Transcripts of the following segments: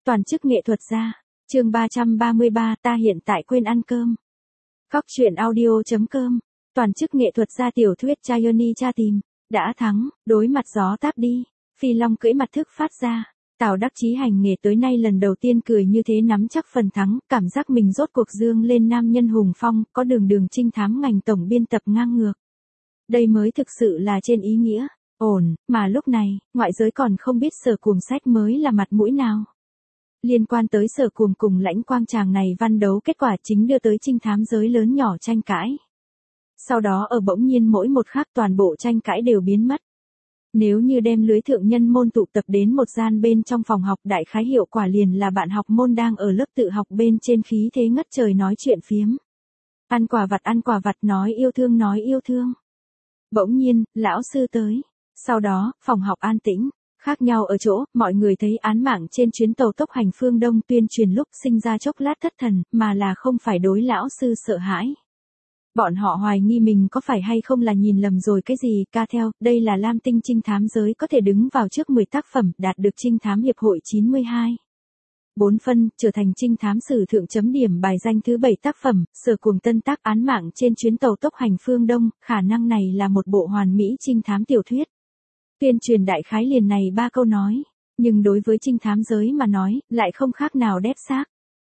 Toàn chức nghệ thuật gia. Chương 333, ta hiện tại quên ăn cơm. Góc truyện audio.com. Toàn chức nghệ thuật gia tiểu thuyết Chayoni tra tìm. Đã thắng, đối mặt gió táp đi. Phi Long cưỡi mặt thức phát ra. Tào Đắc Chí hành nghề tới nay lần đầu tiên cười như thế, nắm chắc phần thắng, cảm giác mình rốt cuộc dương lên nam nhân hùng phong, có đường trinh thám ngành tổng biên tập ngang ngược. Đây mới thực sự là trên ý nghĩa, ổn, mà lúc này, ngoại giới còn không biết Sở Cuồng sách mới là mặt mũi nào. Liên quan tới Sở Cuồng cùng Lãnh Quang chàng này văn đấu kết quả chính đưa tới trinh thám giới lớn nhỏ tranh cãi. Sau đó ở bỗng nhiên mỗi một khắc toàn bộ tranh cãi đều biến mất. Nếu như đem lưới thượng nhân môn tụ tập đến một gian bên trong phòng học, đại khái hiệu quả liền là bạn học môn đang ở lớp tự học bên trên khí thế ngất trời nói chuyện phiếm. Ăn quả vặt nói yêu thương. Bỗng nhiên, lão sư tới. Sau đó, phòng học an tĩnh. Khác nhau ở chỗ, mọi người thấy án mạng trên chuyến tàu tốc hành phương Đông tuyên truyền lúc sinh ra chốc lát thất thần, mà là không phải đối lão sư sợ hãi. Bọn họ hoài nghi mình có phải hay không là nhìn lầm rồi cái gì. Ca theo, đây là lam tinh trinh thám giới có thể đứng vào trước 10 tác phẩm, đạt được trinh thám hiệp hội 92. 4 phân, trở thành trinh thám sử thượng chấm điểm bài danh thứ 7 tác phẩm, Sở Cuồng tân tác án mạng trên chuyến tàu tốc hành phương Đông, khả năng này là một bộ hoàn mỹ trinh thám tiểu thuyết. Tuyên truyền đại khái liền này 3 câu nói, nhưng đối với trinh thám giới mà nói, lại không khác nào đét xác.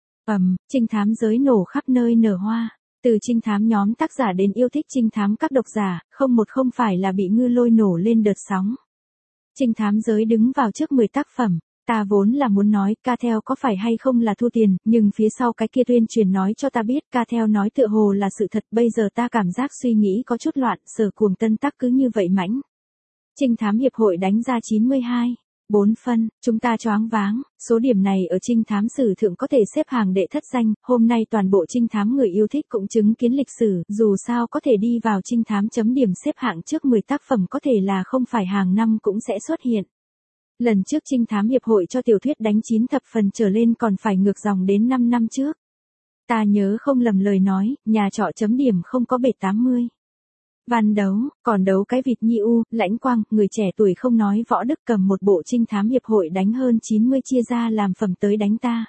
Trinh thám giới nổ khắp nơi nở hoa. Từ trinh thám nhóm tác giả đến yêu thích trinh thám các độc giả, không phải là bị ngư lôi nổ lên đợt sóng. Trinh thám giới đứng vào trước 10 tác phẩm, ta vốn là muốn nói ca theo có phải hay không là thu tiền, nhưng phía sau cái kia tuyên truyền nói cho ta biết ca theo nói tựa hồ là sự thật, bây giờ ta cảm giác suy nghĩ có chút loạn, Sở Cuồng tân tác cứ như vậy mãnh. Trinh thám hiệp hội đánh ra 92. 4 phân, chúng ta choáng váng, số điểm này ở trinh thám sử thượng có thể xếp hàng đệ thất danh, hôm nay toàn bộ trinh thám người yêu thích cũng chứng kiến lịch sử, dù sao có thể đi vào trinh thám chấm điểm xếp hạng trước 10 tác phẩm có thể là không phải hàng năm cũng sẽ xuất hiện. Lần trước trinh thám hiệp hội cho tiểu thuyết đánh 9 thập phần trở lên còn phải ngược dòng đến 5 năm trước. Ta nhớ không lầm lời nói, nhà trọ chấm điểm không có bể 80. Văn đấu, còn đấu cái vịt nhi u, Lãnh Quang, người trẻ tuổi không nói võ đức cầm một bộ trinh thám hiệp hội đánh hơn 90 chia ra làm phẩm tới đánh ta.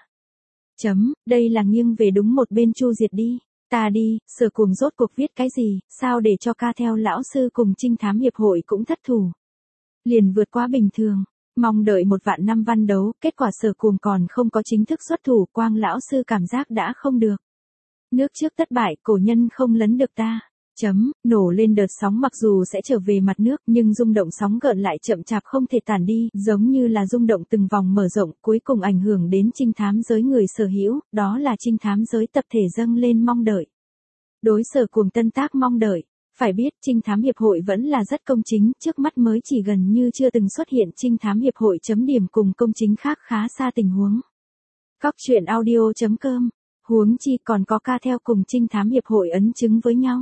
Đây là nghiêng về đúng một bên chu diệt đi. Ta đi, Sở Cuồng rốt cuộc viết cái gì, sao để cho ca theo lão sư cùng trinh thám hiệp hội cũng thất thủ. Liền vượt quá bình thường, mong đợi 1 vạn năm văn đấu, kết quả Sở Cuồng còn không có chính thức xuất thủ, quang lão sư cảm giác đã không được. Nước trước thất bại, cổ nhân không lấn được ta. Nổ lên đợt sóng mặc dù sẽ trở về mặt nước nhưng rung động sóng gợn lại chậm chạp không thể tản đi, giống như là rung động từng vòng mở rộng, cuối cùng ảnh hưởng đến trinh thám giới người sở hữu, đó là trinh thám giới tập thể dâng lên mong đợi. Đối Sở Cuồng tân tác mong đợi, phải biết trinh thám hiệp hội vẫn là rất công chính, trước mắt mới chỉ gần như chưa từng xuất hiện trinh thám hiệp hội chấm điểm cùng công chính khác khá xa tình huống. Góc truyện audio.com, huống chi còn có ca theo cùng trinh thám hiệp hội ấn chứng với nhau.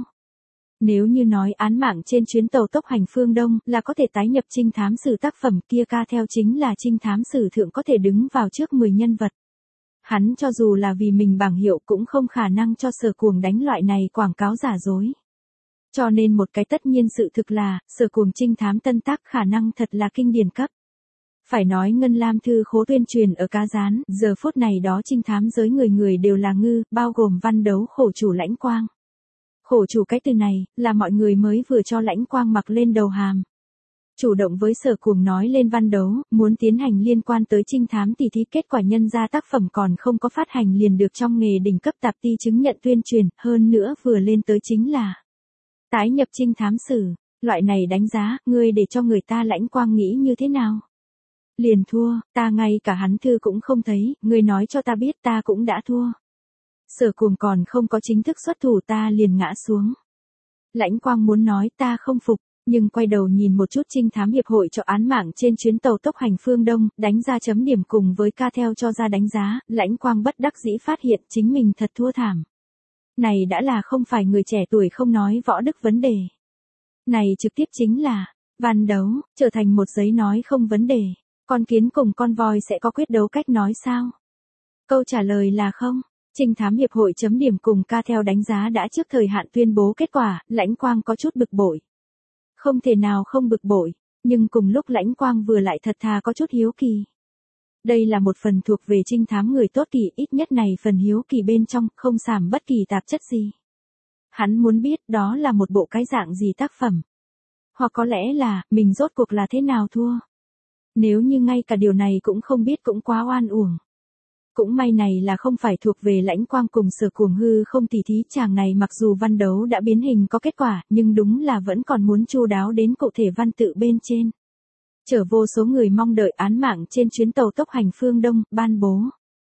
Nếu như nói án mạng trên chuyến tàu tốc hành phương Đông là có thể tái nhập trinh thám sử tác phẩm kia, ca theo chính là trinh thám sử thượng có thể đứng vào trước 10 nhân vật. Hắn cho dù là vì mình bảng hiệu cũng không khả năng cho Sở Cuồng đánh loại này quảng cáo giả dối. Cho nên một cái tất nhiên sự thực là, Sở Cuồng trinh thám tân tác khả năng thật là kinh điển cấp. Phải nói Ngân Lam thư khố tuyên truyền ở cá rán, giờ phút này đó trinh thám giới người đều là ngư, bao gồm văn đấu khổ chủ Lãnh Quang. Khổ chủ cái từ này, là mọi người mới vừa cho Lãnh Quang mặc lên đầu hàm. Chủ động với Sở Cuồng nói lên văn đấu, muốn tiến hành liên quan tới trinh thám tỉ thí, kết quả nhân ra tác phẩm còn không có phát hành liền được trong nghề đỉnh cấp tạp ty chứng nhận tuyên truyền, hơn nữa vừa lên tới chính là tái nhập trinh thám sử, loại này đánh giá, ngươi để cho người ta Lãnh Quang nghĩ như thế nào? Liền thua, ta ngay cả hắn thư cũng không thấy, ngươi nói cho ta biết ta cũng đã thua. Sở Cuồng còn không có chính thức xuất thủ ta liền ngã xuống. Lãnh Quang muốn nói ta không phục, nhưng quay đầu nhìn một chút trinh thám hiệp hội cho án mạng trên chuyến tàu tốc hành phương Đông, đánh ra chấm điểm cùng với ca theo cho ra đánh giá, Lãnh Quang bất đắc dĩ phát hiện chính mình thật thua thảm. Này đã là không phải người trẻ tuổi không nói võ đức vấn đề. Này trực tiếp chính là, văn đấu, trở thành một giấy nói không vấn đề. Con kiến cùng con voi sẽ có quyết đấu cách nói sao? Câu trả lời là không. Trinh thám hiệp hội chấm điểm cùng ca theo đánh giá đã trước thời hạn tuyên bố kết quả, Lãnh Quang có chút bực bội. Không thể nào không bực bội, nhưng cùng lúc Lãnh Quang vừa lại thật thà có chút hiếu kỳ. Đây là một phần thuộc về trinh thám người tốt kỳ, ít nhất này phần hiếu kỳ bên trong không giảm bất kỳ tạp chất gì. Hắn muốn biết đó là một bộ cái dạng gì tác phẩm. Hoặc có lẽ là, mình rốt cuộc là thế nào thua. Nếu như ngay cả điều này cũng không biết cũng quá oan uổng. Cũng may này là không phải thuộc về Lãnh Quang cùng Sở Cuồng Hư không tỉ thí, chàng này mặc dù văn đấu đã biến hình có kết quả, nhưng đúng là vẫn còn muốn chu đáo đến cụ thể văn tự bên trên. Chở vô số người mong đợi án mạng trên chuyến tàu tốc hành phương Đông, ban bố.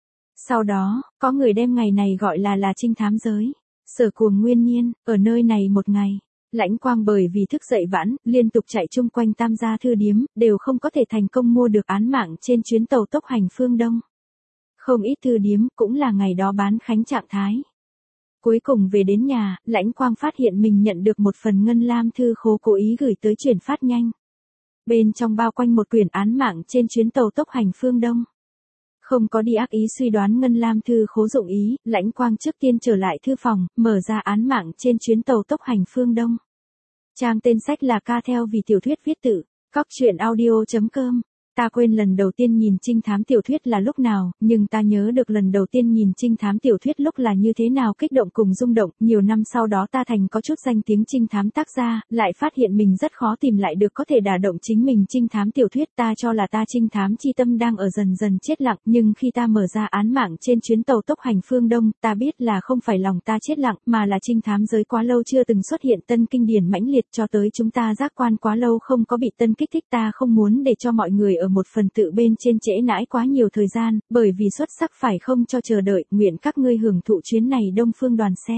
Sau đó, có người đem ngày này gọi là trinh thám giới. Sở Cuồng nguyên nhiên, ở nơi này một ngày. Lãnh Quang bởi vì thức dậy vãn, liên tục chạy chung quanh Tam gia thư điếm, đều không có thể thành công mua được án mạng trên chuyến tàu tốc hành phương Đông. Không ít thư điếm cũng là ngày đó bán khánh trạng thái. Cuối cùng về đến nhà, Lãnh Quang phát hiện mình nhận được một phần ngân lam thư khố cố ý gửi tới chuyển phát nhanh. Bên trong bao quanh một quyển án mạng trên chuyến tàu tốc hành phương Đông. Không có đi ác ý suy đoán ngân lam thư khố dụng ý, Lãnh Quang trước tiên trở lại thư phòng, mở ra án mạng trên chuyến tàu tốc hành phương Đông. Trang tên sách là Ca Theo vì tiểu thuyết viết tự, coctruyện.audio.com. Ta quên lần đầu tiên nhìn trinh thám tiểu thuyết là lúc nào, nhưng ta nhớ được lần đầu tiên nhìn trinh thám tiểu thuyết lúc là như thế nào kích động cùng rung động. Nhiều năm sau đó ta thành có chút danh tiếng trinh thám tác gia, lại phát hiện mình rất khó tìm lại được có thể đả động chính mình trinh thám tiểu thuyết. Ta cho là ta trinh thám chi tâm đang ở dần dần chết lặng, nhưng khi ta mở ra án mạng trên chuyến tàu tốc hành phương Đông, ta biết là không phải lòng ta chết lặng, mà là trinh thám giới quá lâu chưa từng xuất hiện tân kinh điển mãnh liệt, cho tới chúng ta giác quan quá lâu không có bị tân kích thích. Ta không muốn để cho mọi người ở một phần tự bên trên trễ nãi quá nhiều thời gian, bởi vì xuất sắc phải không cho chờ đợi, nguyện các ngươi hưởng thụ chuyến này Đông Phương đoàn xe.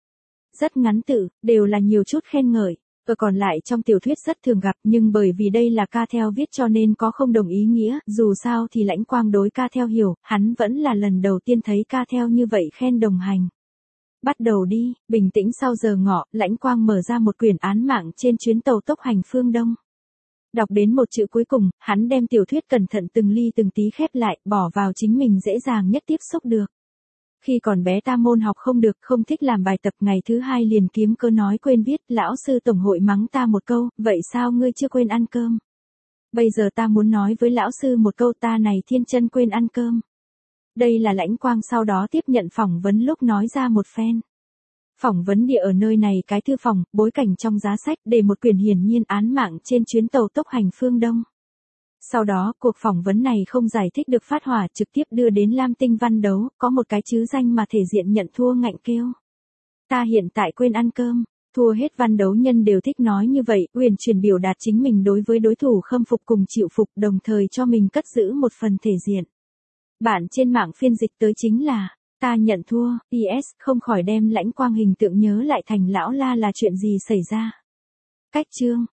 Rất ngắn tự, đều là nhiều chút khen ngợi, ở còn lại trong tiểu thuyết rất thường gặp, nhưng bởi vì đây là Ca Theo viết cho nên có không đồng ý nghĩa, dù sao thì Lãnh Quang đối Ca Theo hiểu, hắn vẫn là lần đầu tiên thấy Ca Theo như vậy khen đồng hành. Bắt đầu đi, bình tĩnh sau giờ ngọ, Lãnh Quang mở ra một quyển án mạng trên chuyến tàu tốc hành phương Đông. Đọc đến một chữ cuối cùng, hắn đem tiểu thuyết cẩn thận từng ly từng tí khép lại, bỏ vào chính mình dễ dàng nhất tiếp xúc được. Khi còn bé ta môn học không được, không thích làm bài tập, ngày thứ hai liền kiếm cớ nói quên viết, lão sư tổng hội mắng ta một câu, vậy sao ngươi chưa quên ăn cơm? Bây giờ ta muốn nói với lão sư một câu, ta này thiên chân quên ăn cơm. Đây là Lãnh Quang sau đó tiếp nhận phỏng vấn lúc nói ra một phen. Phỏng vấn địa ở nơi này cái thư phòng, bối cảnh trong giá sách để một quyển hiển nhiên án mạng trên chuyến tàu tốc hành phương Đông. Sau đó, cuộc phỏng vấn này không giải thích được phát hỏa, trực tiếp đưa đến Lam Tinh văn đấu, có một cái chữ danh mà thể diện nhận thua ngạnh kêu. Ta hiện tại quên ăn cơm, thua hết văn đấu nhân đều thích nói như vậy, uyển chuyển biểu đạt chính mình đối với đối thủ khâm phục cùng chịu phục, đồng thời cho mình cất giữ một phần thể diện. Bản trên mạng phiên dịch tới chính là, ta nhận thua, PS, không khỏi đem Lãnh Quang hình tượng nhớ lại thành lão la là chuyện gì xảy ra. Cách chương.